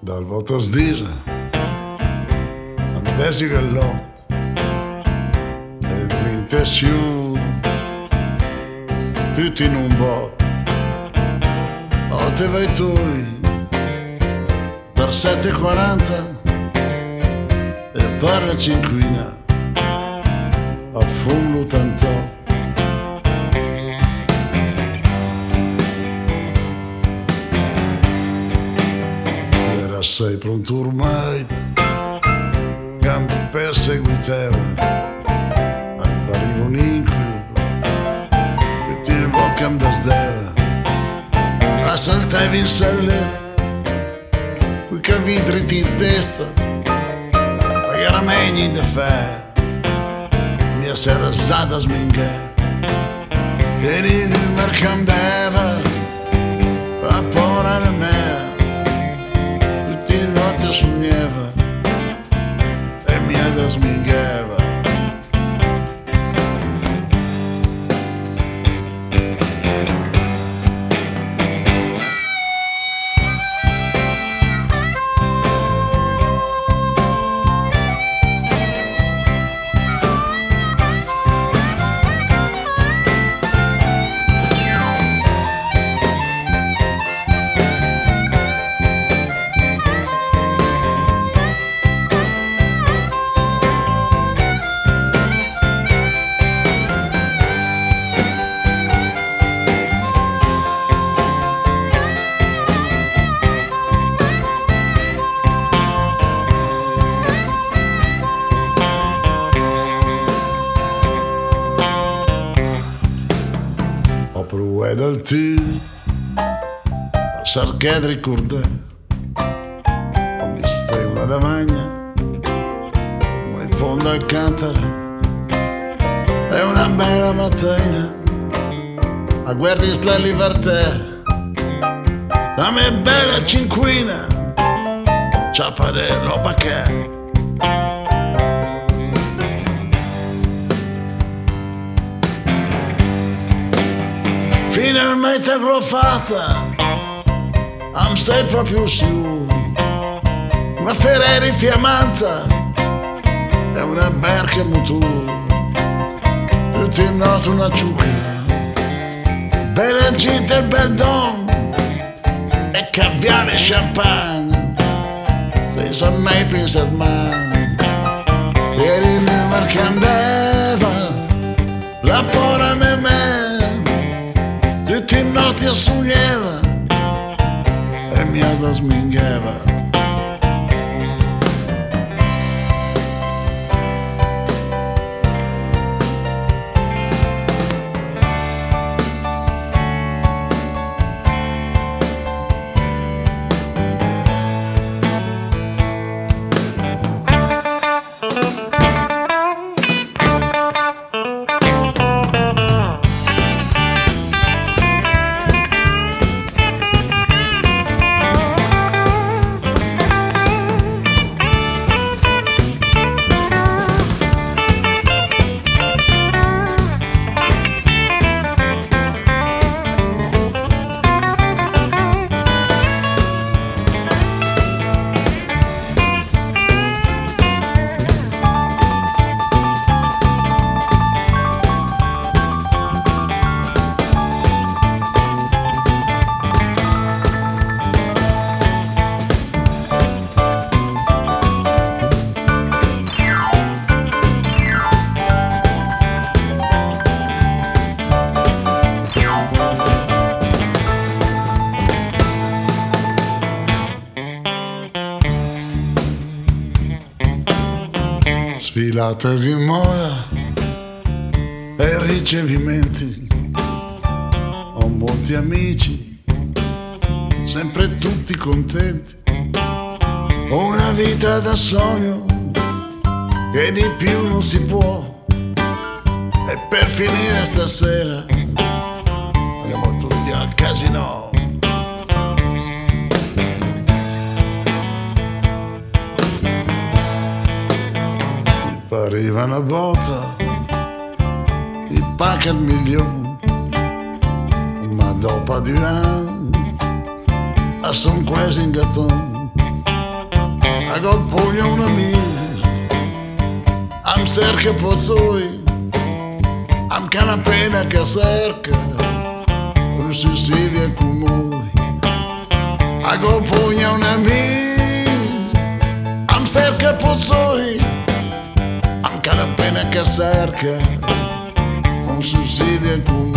dal voto sdisa andesi che lot e diventa su tutto in un bot o te vai tu per 7,40 e parla cinquina a fondo 88. Sei pronto ormai che mi perseguitava, appariva un incubo tutte le volte che mi desdeva, assaltavi in salletto coi cavi dritti in testa, ma era meglio da fare mia sera zada sminga e di mercandeva a porare me sognava e mi smingava. Dal tu passar che ricordare o mi stai una davagna ma in fondo a cantare è una bella mattina a guardi sta libertà la mia bella cinquina ciapare roba che finalmente avrò fatta, am sei proprio su, una Ferrari fiammanta e una barca motor, tutti in notte una ciucca, bella gente e bel don, e caviale e champagne, senza mai pensare mai, ieri mi mercandeva, la pora me tutti in notti sognava e mi smingava. Sfilate di moda e ricevimenti, ho molti amici, sempre tutti contenti, ho una vita da sogno che di più non si può, e per finire stasera andiamo tutti al casino. Arriva una volta il pacchet milione, ma dopo 2 anni son quasi in gatton Agora um amigo, am cerca pozzoi, am cana pena che cerca, un suicidio con noi. Agora um amigo, am cerca pozzoi, am cana pena che cerca, un suicidio con noi.